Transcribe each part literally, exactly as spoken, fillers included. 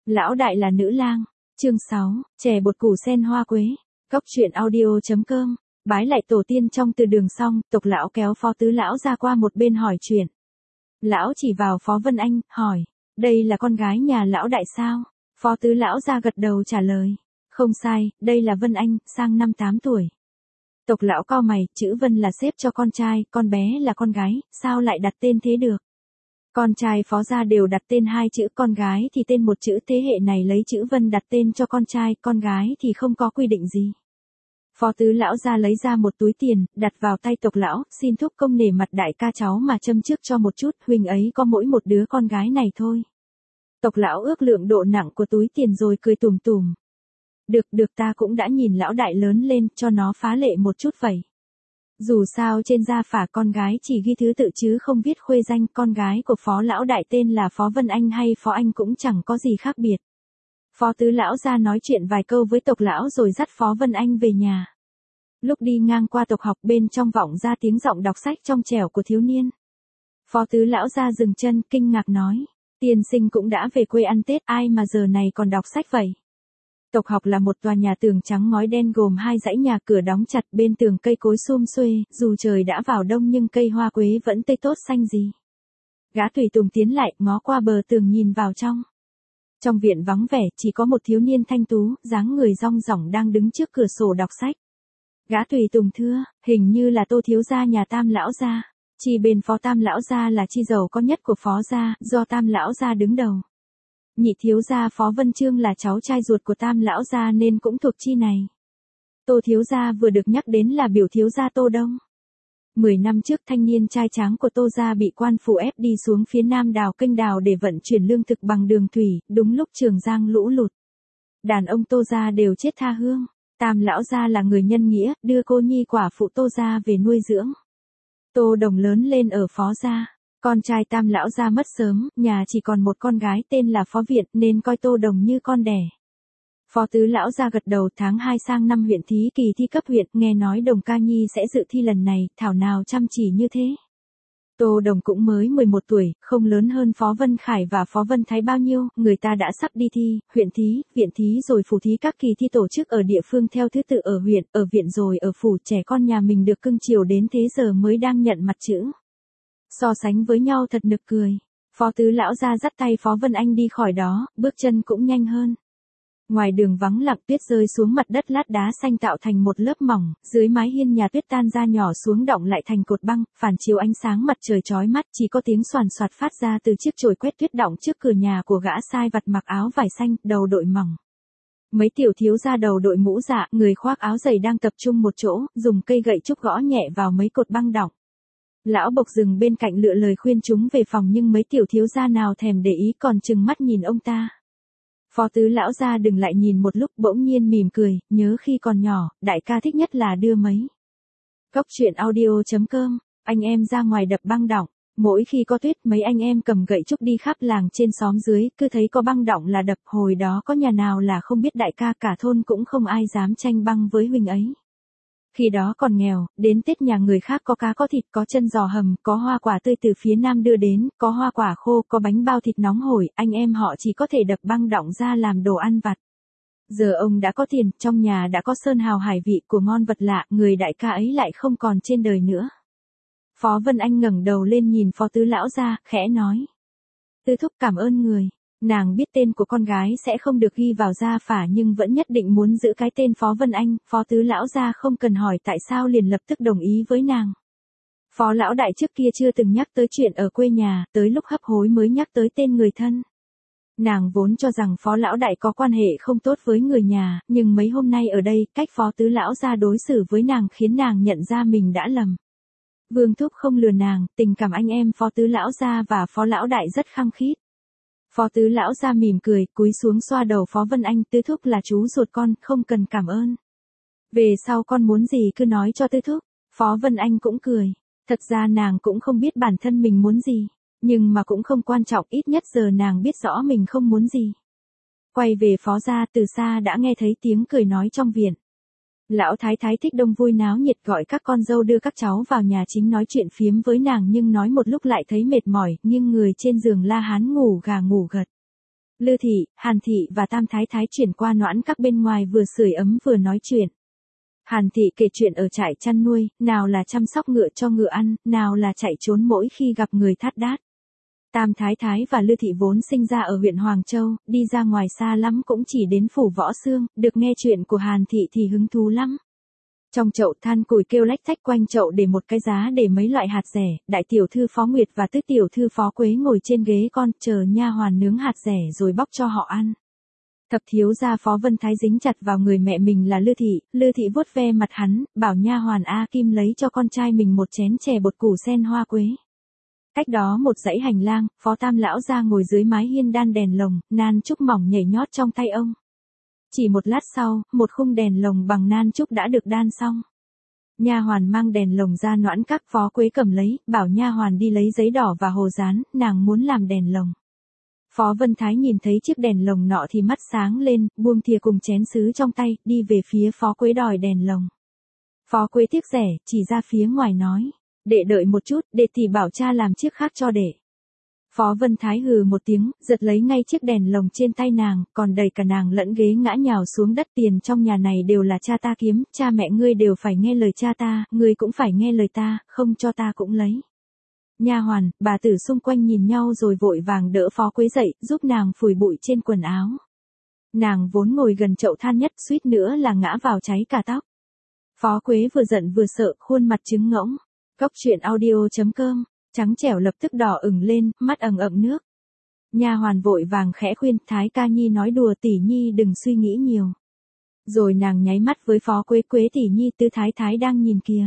Lão đại là nữ lang. Chương sáu, chè bột củ sen hoa quế. Cốc truyện audio.com. Bái lại tổ tiên trong từ đường xong, Tộc lão kéo Phó Tứ lão ra qua một bên hỏi chuyện. Lão chỉ vào Phó Vân Anh, hỏi, đây là con gái nhà lão đại sao? Phó Tứ lão ra gật đầu trả lời, không sai, đây là Vân Anh, sang năm tám tuổi. Tộc lão cau mày, chữ Vân là xếp cho con trai, con bé là con gái, sao lại đặt tên thế được? Con trai Phó gia đều đặt tên hai chữ, con gái thì tên một chữ, thế hệ này lấy chữ Vân đặt tên cho con trai, con gái thì không có quy định gì. Phó Tứ lão ra lấy ra một túi tiền, đặt vào tay Tộc lão, xin thúc công nể mặt đại ca cháu mà châm trước cho một chút, huynh ấy có mỗi một đứa con gái này thôi. Tộc lão ước lượng độ nặng của túi tiền rồi cười tủm tủm. Được được, ta cũng đã nhìn lão đại lớn lên, cho nó phá lệ một chút vậy. Dù sao trên gia phả con gái chỉ ghi thứ tự chứ không viết khuê danh, con gái của Phó lão đại tên là Phó Vân Anh hay Phó Anh cũng chẳng có gì khác biệt. Phó Tứ lão ra nói chuyện vài câu với Tộc lão rồi dắt Phó Vân Anh về nhà. Lúc đi ngang qua tộc học, bên trong vọng ra tiếng giọng đọc sách trong trẻo của thiếu niên. Phó Tứ lão ra dừng chân, kinh ngạc nói, tiên sinh cũng đã về quê ăn Tết, ai mà giờ này còn đọc sách vậy? Tộc học là một tòa nhà tường trắng ngói đen gồm hai dãy nhà, cửa đóng chặt, bên tường cây cối sum xuê, dù trời đã vào đông nhưng cây hoa quế vẫn tươi tốt xanh gì. Gã tùy tùng tiến lại, ngó qua bờ tường nhìn vào trong. Trong viện vắng vẻ, chỉ có một thiếu niên thanh tú, dáng người rong rỏng đang đứng trước cửa sổ đọc sách. Gã tùy tùng thưa, hình như là Tô thiếu gia nhà Tam lão gia. Chi bên Phó Tam lão gia là chi giàu có nhất của Phó gia, do Tam lão gia đứng đầu. Nhị thiếu gia Phó Vân Chương là cháu trai ruột của Tam lão gia nên cũng thuộc chi này. Tô thiếu gia vừa được nhắc đến là biểu thiếu gia Tô Đông. Mười năm trước, thanh niên trai tráng của Tô gia bị quan phủ ép đi xuống phía nam đào kênh đào để vận chuyển lương thực bằng đường thủy, đúng lúc Trường Giang lũ lụt. Đàn ông Tô gia đều chết tha hương. Tam lão gia là người nhân nghĩa, đưa cô nhi quả phụ Tô gia về nuôi dưỡng. Tô Đồng lớn lên ở Phó gia. Con trai Tam lão gia mất sớm, nhà chỉ còn một con gái tên là Phó Viện nên coi Tô Đồng như con đẻ. Phó Tứ lão gia gật đầu, tháng hai sang năm huyện thí kỳ thi cấp huyện, nghe nói Đồng ca nhi sẽ dự thi lần này, thảo nào chăm chỉ như thế. Tô Đồng cũng mới mười một tuổi, không lớn hơn Phó Vân Khải và Phó Vân Thái bao nhiêu, người ta đã sắp đi thi, huyện thí, viện thí rồi phủ thí, các kỳ thi tổ chức ở địa phương theo thứ tự, ở huyện, ở viện rồi ở phủ, trẻ con nhà mình được cưng chiều đến thế giờ mới đang nhận mặt chữ. So sánh với nhau thật nực cười. Phó Tứ lão ra dắt tay Phó Vân Anh đi khỏi đó, bước chân cũng nhanh hơn. Ngoài đường vắng lặng, tuyết rơi xuống mặt đất, lát đá xanh tạo thành một lớp mỏng, dưới mái hiên nhà tuyết tan ra nhỏ xuống đọng lại thành cột băng, phản chiếu ánh sáng mặt trời chói mắt, chỉ có tiếng xoàn xoạt phát ra từ chiếc chổi quét tuyết đọng trước cửa nhà của gã sai vặt mặc áo vải xanh, đầu đội mỏng. Mấy tiểu thiếu gia đầu đội mũ dạ, người khoác áo dày đang tập trung một chỗ, dùng cây gậy trúc gõ nhẹ vào mấy cột băng đọng. Lão Bộc dừng bên cạnh lựa lời khuyên chúng về phòng nhưng mấy tiểu thiếu gia nào thèm để ý, còn trừng mắt nhìn ông ta. Phó Tứ lão gia đừng lại nhìn một lúc, bỗng nhiên mỉm cười, nhớ khi còn nhỏ, đại ca thích nhất là đưa mấy. Cốc truyện audio.com, anh em ra ngoài đập băng đọng, mỗi khi có tuyết mấy anh em cầm gậy trúc đi khắp làng trên xóm dưới, cứ thấy có băng đọng là đập, hồi đó có nhà nào là không biết đại ca, cả thôn cũng không ai dám tranh băng với huynh ấy. Khi đó còn nghèo, đến Tết nhà người khác có cá có thịt, có chân giò hầm, có hoa quả tươi từ phía nam đưa đến, có hoa quả khô, có bánh bao thịt nóng hổi, anh em họ chỉ có thể đập băng đọng ra làm đồ ăn vặt. Giờ ông đã có tiền, trong nhà đã có sơn hào hải vị của ngon vật lạ, người đại ca ấy lại không còn trên đời nữa. Phó Vân Anh ngẩng đầu lên nhìn Phó Tứ lão ra, khẽ nói. Tư thúc cảm ơn người. Nàng biết tên của con gái sẽ không được ghi vào gia phả nhưng vẫn nhất định muốn giữ cái tên Phó Vân Anh. Phó Tứ lão gia không cần hỏi tại sao liền lập tức đồng ý với nàng. Phó lão đại trước kia chưa từng nhắc tới chuyện ở quê nhà, tới lúc hấp hối mới nhắc tới tên người thân. Nàng vốn cho rằng Phó lão đại có quan hệ không tốt với người nhà, nhưng mấy hôm nay ở đây, cách Phó Tứ lão gia đối xử với nàng khiến nàng nhận ra mình đã lầm. Vương thúc không lừa nàng, tình cảm anh em Phó Tứ lão gia và Phó lão đại rất khăng khít. Phó Tứ lão ra mỉm cười, cúi xuống xoa đầu Phó Vân Anh, Tư thúc là chú ruột con, không cần cảm ơn. Về sau con muốn gì cứ nói cho Tư thúc. Phó Vân Anh cũng cười. Thật ra nàng cũng không biết bản thân mình muốn gì, nhưng mà cũng không quan trọng, ít nhất giờ nàng biết rõ mình không muốn gì. Quay về Phó gia, từ xa đã nghe thấy tiếng cười nói trong viện. Lão thái thái Thích Đông vui náo nhiệt gọi các con dâu đưa các cháu vào nhà chính nói chuyện phiếm với nàng nhưng nói một lúc lại thấy mệt mỏi, nhưng người trên giường La Hán ngủ gà ngủ gật. Lư thị, Hàn thị và Tam Thái Thái chuyển qua noãn các bên ngoài vừa sưởi ấm vừa nói chuyện. Hàn thị kể chuyện ở trại chăn nuôi, nào là chăm sóc ngựa cho ngựa ăn, nào là chạy trốn mỗi khi gặp người thắt đát. Tam Thái Thái và Lư thị vốn sinh ra ở huyện Hoàng Châu, đi ra ngoài xa lắm cũng chỉ đến phủ Võ Xương, được nghe chuyện của Hàn thị thì hứng thú lắm. Trong chậu than củi kêu lách thách quanh chậu để một cái giá để mấy loại hạt rẻ, đại tiểu thư Phó Nguyệt và tứ tiểu thư Phó Quế ngồi trên ghế con chờ nha hoàn nướng hạt rẻ rồi bóc cho họ ăn. Thập thiếu gia Phó Vân Thái dính chặt vào người mẹ mình là Lư thị, Lư thị vuốt ve mặt hắn, bảo nha hoàn A Kim lấy cho con trai mình một chén chè bột củ sen hoa quế. Cách đó một dãy hành lang, Phó Tam lão ra ngồi dưới mái hiên đan đèn lồng, nan trúc mỏng nhảy nhót trong tay ông. Chỉ một lát sau, một khung đèn lồng bằng nan trúc đã được đan xong. Nha hoàn mang đèn lồng ra noãn các, Phó Quế cầm lấy, bảo nha hoàn đi lấy giấy đỏ và hồ dán, nàng muốn làm đèn lồng. Phó Vân Thái nhìn thấy chiếc đèn lồng nọ thì mắt sáng lên, buông thìa cùng chén sứ trong tay, đi về phía Phó Quế đòi đèn lồng. Phó Quế tiếc rẻ, chỉ ra phía ngoài nói, đệ đợi một chút, đệ tỷ bảo cha làm chiếc khác cho đệ. Phó Vân Thái hừ một tiếng, giật lấy ngay chiếc đèn lồng trên tay nàng, còn đẩy cả nàng lẫn ghế ngã nhào xuống đất. Tiền trong nhà này đều là cha ta kiếm, cha mẹ ngươi đều phải nghe lời cha ta, ngươi cũng phải nghe lời ta, không cho ta cũng lấy. Nha hoàn, bà tử xung quanh nhìn nhau rồi vội vàng đỡ Phó Quế dậy, giúp nàng phủi bụi trên quần áo. Nàng vốn ngồi gần chậu than nhất, suýt nữa là ngã vào cháy cả tóc. Phó Quế vừa giận vừa sợ, khuôn mặt trứng ngỗng. Cốc truyện audio chấm com, trắng trẻo lập tức đỏ ửng lên, mắt ẩn ẩn nước. Nha hoàn vội vàng khẽ khuyên, Thái ca nhi nói đùa, tỷ nhi đừng suy nghĩ nhiều. Rồi nàng nháy mắt với Phó Quế, Quế tỷ nhi, Tứ Thái Thái đang nhìn kìa.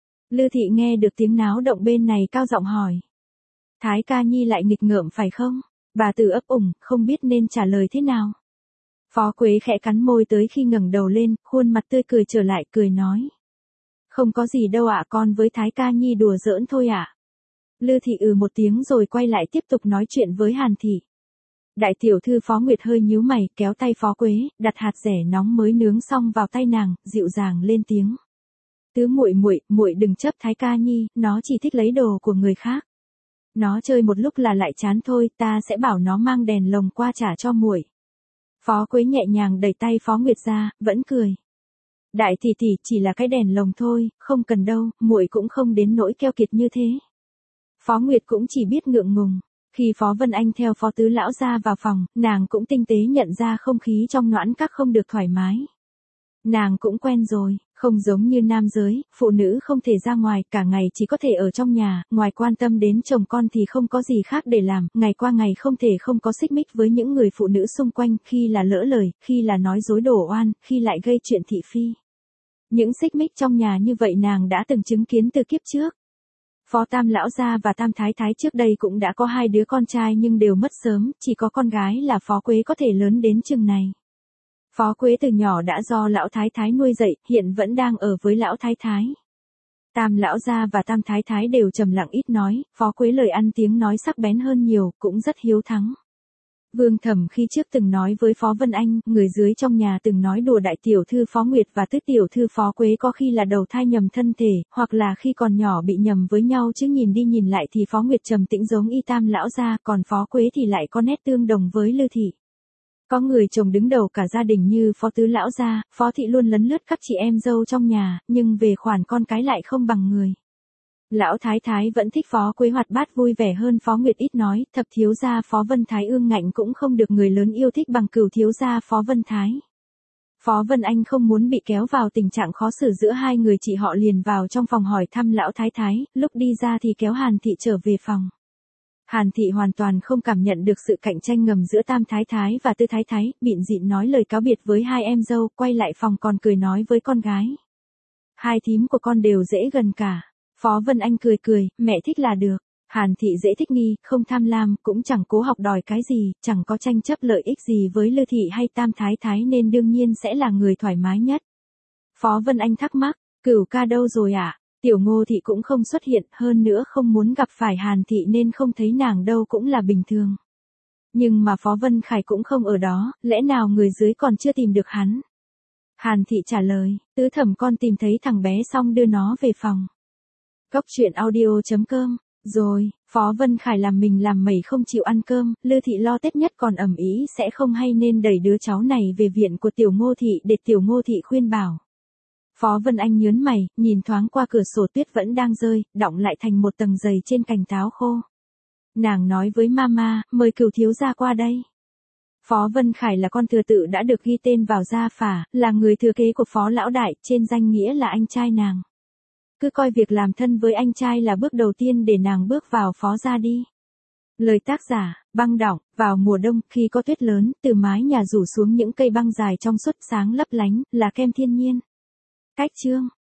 Lư thị nghe được tiếng náo động bên này cao giọng hỏi. Thái ca nhi lại nghịch ngợm phải không? Bà tử ấp ủng, không biết nên trả lời thế nào. Phó Quế khẽ cắn môi tới khi ngẩng đầu lên, khuôn mặt tươi cười trở lại, cười nói. Không có gì đâu ạ, con với Thái ca nhi đùa giỡn thôi ạ. Lư thị ừ một tiếng rồi quay lại tiếp tục nói chuyện với Hàn thị. Đại tiểu thư Phó Nguyệt hơi nhíu mày, kéo tay Phó Quế, đặt hạt rẻ nóng mới nướng xong vào tay nàng, dịu dàng lên tiếng. Tứ muội muội, muội đừng chấp Thái ca nhi, nó chỉ thích lấy đồ của người khác. Nó chơi một lúc là lại chán thôi, ta sẽ bảo nó mang đèn lồng qua trả cho muội. Phó Quế nhẹ nhàng đẩy tay Phó Nguyệt ra, vẫn cười. Đại tỷ tỷ, chỉ là cái đèn lồng thôi, không cần đâu, muội cũng không đến nỗi keo kiệt như thế. Phó Nguyệt cũng chỉ biết ngượng ngùng. Khi Phó Vân Anh theo Phó Tứ lão ra vào phòng, nàng cũng tinh tế nhận ra không khí trong noãn các không được thoải mái. Nàng cũng quen rồi, không giống như nam giới, phụ nữ không thể ra ngoài, cả ngày chỉ có thể ở trong nhà, ngoài quan tâm đến chồng con thì không có gì khác để làm, ngày qua ngày không thể không có xích mích với những người phụ nữ xung quanh, khi là lỡ lời, khi là nói dối đổ oan, khi lại gây chuyện thị phi. Những xích mích trong nhà như vậy nàng đã từng chứng kiến từ kiếp trước. Phó Tam lão gia và Tam Thái Thái trước đây cũng đã có hai đứa con trai nhưng đều mất sớm, chỉ có con gái là Phó Quế có thể lớn đến chừng này. Phó Quế từ nhỏ đã do lão Thái Thái nuôi dạy, hiện vẫn đang ở với lão Thái Thái. Tam lão gia và Tam Thái Thái đều trầm lặng ít nói, Phó Quế lời ăn tiếng nói sắc bén hơn nhiều, cũng rất hiếu thắng. Vương Thẩm khi trước từng nói với Phó Vân Anh, người dưới trong nhà từng nói đùa đại tiểu thư Phó Nguyệt và tứ tiểu thư Phó Quế có khi là đầu thai nhầm thân thể, hoặc là khi còn nhỏ bị nhầm với nhau chứ nhìn đi nhìn lại thì Phó Nguyệt trầm tĩnh giống y Tam lão gia, còn Phó Quế thì lại có nét tương đồng với Lư thị. Có người chồng đứng đầu cả gia đình như Phó Tứ lão gia, Phó thị luôn lấn lướt các chị em dâu trong nhà, nhưng về khoản con cái lại không bằng người. Lão Thái Thái vẫn thích Phó Quế hoạt bát vui vẻ hơn Phó Nguyệt ít nói, thập thiếu gia Phó Vân Thái ương ngạnh cũng không được người lớn yêu thích bằng cửu thiếu gia Phó Vân Thái. Phó Vân Anh không muốn bị kéo vào tình trạng khó xử giữa hai người, chị họ liền vào trong phòng hỏi thăm Lão Thái Thái, lúc đi ra thì kéo Hàn thị trở về phòng. Hàn thị hoàn toàn không cảm nhận được sự cạnh tranh ngầm giữa Tam Thái Thái và Tư Thái Thái, bịn dịn nói lời cáo biệt với hai em dâu, quay lại phòng còn cười nói với con gái. Hai thím của con đều dễ gần cả. Phó Vân Anh cười cười, mẹ thích là được. Hàn thị dễ thích nghi, không tham lam, cũng chẳng cố học đòi cái gì, chẳng có tranh chấp lợi ích gì với Lư thị hay Tam Thái Thái nên đương nhiên sẽ là người thoải mái nhất. Phó Vân Anh thắc mắc, Cửu ca đâu rồi ạ? À? Tiểu Ngô thị cũng không xuất hiện, hơn nữa không muốn gặp phải Hàn thị nên không thấy nàng đâu cũng là bình thường. Nhưng mà Phó Vân Khải cũng không ở đó, lẽ nào người dưới còn chưa tìm được hắn? Hàn thị trả lời, tứ thẩm con tìm thấy thằng bé xong đưa nó về phòng. Cốc truyện audio chấm com Rồi, Phó Vân Khải làm mình làm mẩy không chịu ăn cơm, Lư Thị lo Tết nhất còn ầm ĩ sẽ không hay nên đẩy đứa cháu này về viện của Tiểu Ngô Thị để Tiểu Ngô Thị khuyên bảo. Phó Vân Anh nhớn mày, nhìn thoáng qua cửa sổ tuyết vẫn đang rơi, đọng lại thành một tầng dày trên cành táo khô. Nàng nói với mama, mời Cửu thiếu gia qua đây. Phó Vân Khải là con thừa tự đã được ghi tên vào gia phả, là người thừa kế của Phó lão đại, trên danh nghĩa là anh trai nàng. Cứ coi việc làm thân với anh trai là bước đầu tiên để nàng bước vào Phó gia đi. Lời tác giả, băng đỏng, vào mùa đông, khi có tuyết lớn, từ mái nhà rủ xuống những cây băng dài trong suốt sáng lấp lánh, là kem thiên nhiên. Cách chương